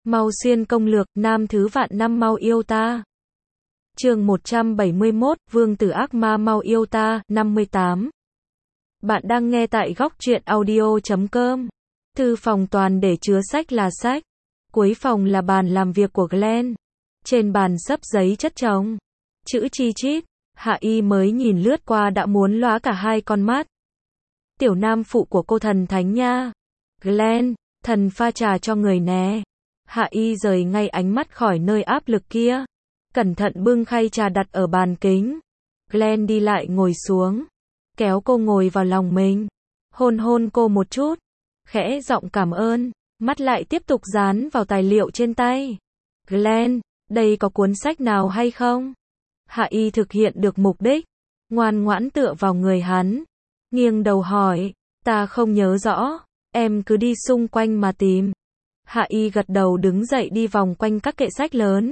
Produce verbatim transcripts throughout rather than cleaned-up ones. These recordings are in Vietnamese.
Mau xuyên công lược, nam thứ vạn năm mau yêu ta. Chương một trăm bảy mươi mốt, Vương tử ác ma mau yêu ta, năm mươi tám. Bạn đang nghe tại góc truyện audio chấm com. Thư phòng toàn để chứa sách là sách. Cuối phòng là bàn làm việc của Glenn. Trên bàn xấp giấy chất chồng. Chữ chi chít. Hạ Y mới nhìn lướt qua đã muốn lóa cả hai con mắt. Tiểu nam phụ của cô thần thánh nha. Glenn, thần pha trà cho người nè. Hạ Y rời ngay ánh mắt khỏi nơi áp lực kia. Cẩn thận bưng khay trà đặt ở bàn kính. Glenn đi lại ngồi xuống. Kéo cô ngồi vào lòng mình. Hôn hôn cô một chút. Khẽ giọng cảm ơn. Mắt lại tiếp tục dán vào tài liệu trên tay. Glenn, đây có cuốn sách nào hay không? Hạ Y thực hiện được mục đích. Ngoan ngoãn tựa vào người hắn. Nghiêng đầu hỏi. Ta không nhớ rõ. Em cứ đi xung quanh mà tìm. Hạ Y gật đầu đứng dậy đi vòng quanh các kệ sách lớn.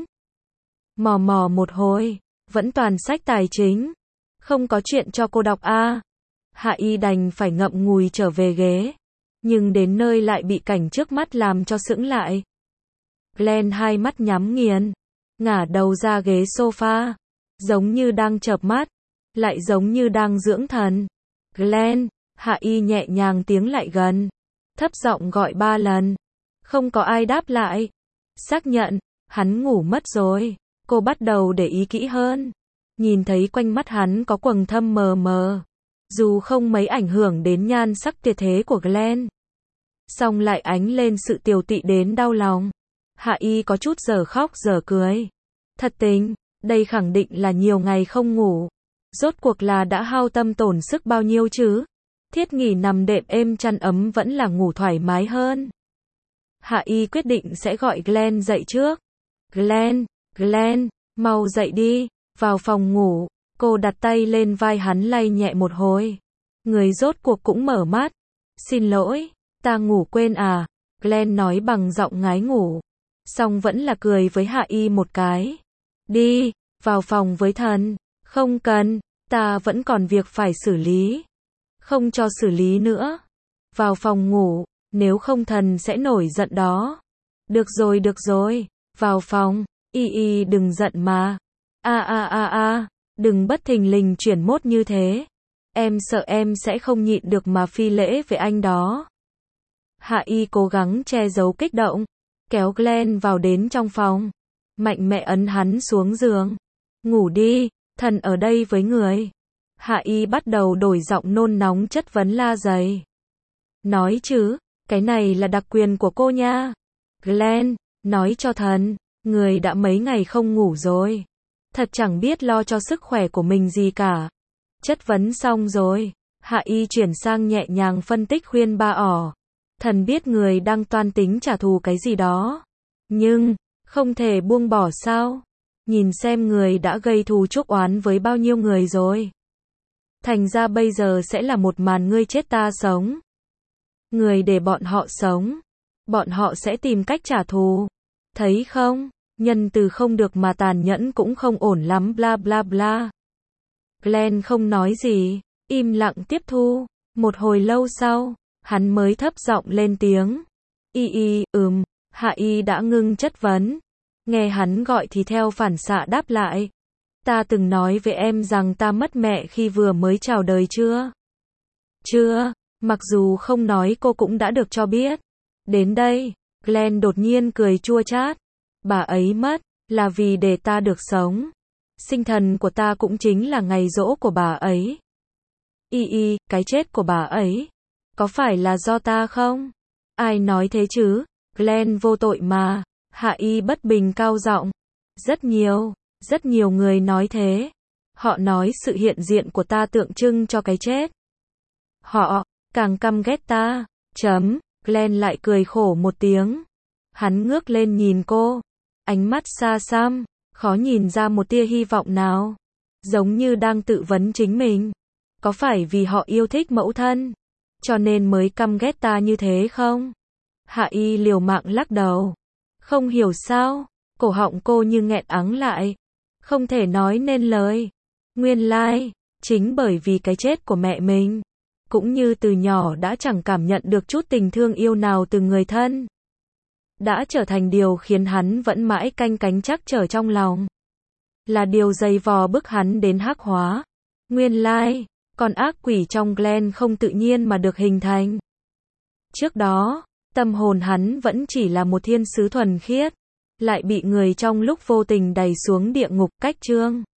Mò mò một hồi. Vẫn toàn sách tài chính. Không có chuyện cho cô đọc à. Hạ Y đành phải ngậm ngùi trở về ghế. Nhưng đến nơi lại bị cảnh trước mắt làm cho sững lại. Glenn hai mắt nhắm nghiền. Ngả đầu ra ghế sofa. Giống như đang chợp mắt. Lại giống như đang dưỡng thần. Glenn, Hạ Y nhẹ nhàng tiếng lại gần. Thấp giọng gọi ba lần. Không có ai đáp lại. Xác nhận, hắn ngủ mất rồi. Cô bắt đầu để ý kỹ hơn. Nhìn thấy quanh mắt hắn có quầng thâm mờ mờ. Dù không mấy ảnh hưởng đến nhan sắc tuyệt thế của Glenn. Song lại ánh lên sự tiều tị đến đau lòng. Hạ Y có chút giờ khóc giờ cười. Thật tình, đây khẳng định là nhiều ngày không ngủ. Rốt cuộc là đã hao tâm tổn sức bao nhiêu chứ? Thiết nghỉ nằm đệm êm chăn ấm vẫn là ngủ thoải mái hơn. Hạ Y quyết định sẽ gọi Glenn dậy trước. Glenn, Glenn, mau dậy đi, vào phòng ngủ. Cô đặt tay lên vai hắn lay nhẹ một hồi. Người rốt cuộc cũng mở mắt. Xin lỗi, ta ngủ quên à? Glenn nói bằng giọng ngái ngủ. Song vẫn là cười với Hạ Y một cái. Đi, vào phòng với thần. Không cần, ta vẫn còn việc phải xử lý. Không cho xử lý nữa. Vào phòng ngủ, nếu không thần sẽ nổi giận đó. Được rồi được rồi, vào phòng. Y Y đừng giận mà. A a a a, đừng bất thình lình chuyển mốt như thế. Em sợ em sẽ không nhịn được mà phi lễ với anh đó. Hạ Y cố gắng che giấu kích động. Kéo Glenn vào đến trong phòng. Mạnh mẽ ấn hắn xuống giường. Ngủ đi, thần ở đây với người. Hạ Y bắt đầu đổi giọng nôn nóng chất vấn la dày. Nói chứ, cái này là đặc quyền của cô nha. Glenn, nói cho thần, người đã mấy ngày không ngủ rồi. Thật chẳng biết lo cho sức khỏe của mình gì cả. Chất vấn xong rồi, Hạ Y chuyển sang nhẹ nhàng phân tích khuyên ba ỏ. Thần biết người đang toan tính trả thù cái gì đó. Nhưng, không thể buông bỏ sao? Nhìn xem người đã gây thù chuốc oán với bao nhiêu người rồi. Thành ra bây giờ sẽ là một màn ngươi chết ta sống. Người để bọn họ sống. Bọn họ sẽ tìm cách trả thù. Thấy không? Nhân từ không được mà tàn nhẫn cũng không ổn lắm bla bla bla. Glenn không nói gì. Im lặng tiếp thu. Một hồi lâu sau, hắn mới thấp giọng lên tiếng. Y Y, ừm. Hạ Y đã ngưng chất vấn. Nghe hắn gọi thì theo phản xạ đáp lại. Ta từng nói với em rằng ta mất mẹ khi vừa mới chào đời chưa? Chưa, mặc dù không nói cô cũng đã được cho biết. Đến đây, Glenn đột nhiên cười chua chát. Bà ấy mất, là vì để ta được sống. Sinh thần của ta cũng chính là ngày giỗ của bà ấy. Y Y, cái chết của bà ấy, có phải là do ta không? Ai nói thế chứ? Glenn vô tội mà. Hạ Y bất bình cao giọng. Rất nhiều, rất nhiều người nói thế. Họ nói sự hiện diện của ta tượng trưng cho cái chết. Họ, càng căm ghét ta. Chấm, Glenn lại cười khổ một tiếng. Hắn ngước lên nhìn cô. Ánh mắt xa xăm, khó nhìn ra một tia hy vọng nào. Giống như đang tự vấn chính mình. Có phải vì họ yêu thích mẫu thân, cho nên mới căm ghét ta như thế không? Hạ Y liều mạng lắc đầu. Không hiểu sao, cổ họng cô như nghẹn ắng lại. Không thể nói nên lời. Nguyên lai, chính bởi vì cái chết của mẹ mình. Cũng như từ nhỏ đã chẳng cảm nhận được chút tình thương yêu nào từ người thân. đã trở thành điều khiến hắn vẫn mãi canh cánh trắc trở trong lòng. Là điều dày vò bức hắn đến hắc hóa. Nguyên lai, con ác quỷ trong Glenn không tự nhiên mà được hình thành. Trước đó, tâm hồn hắn vẫn chỉ là một thiên sứ thuần khiết, lại bị người trong lúc vô tình đày xuống địa ngục. Cách chương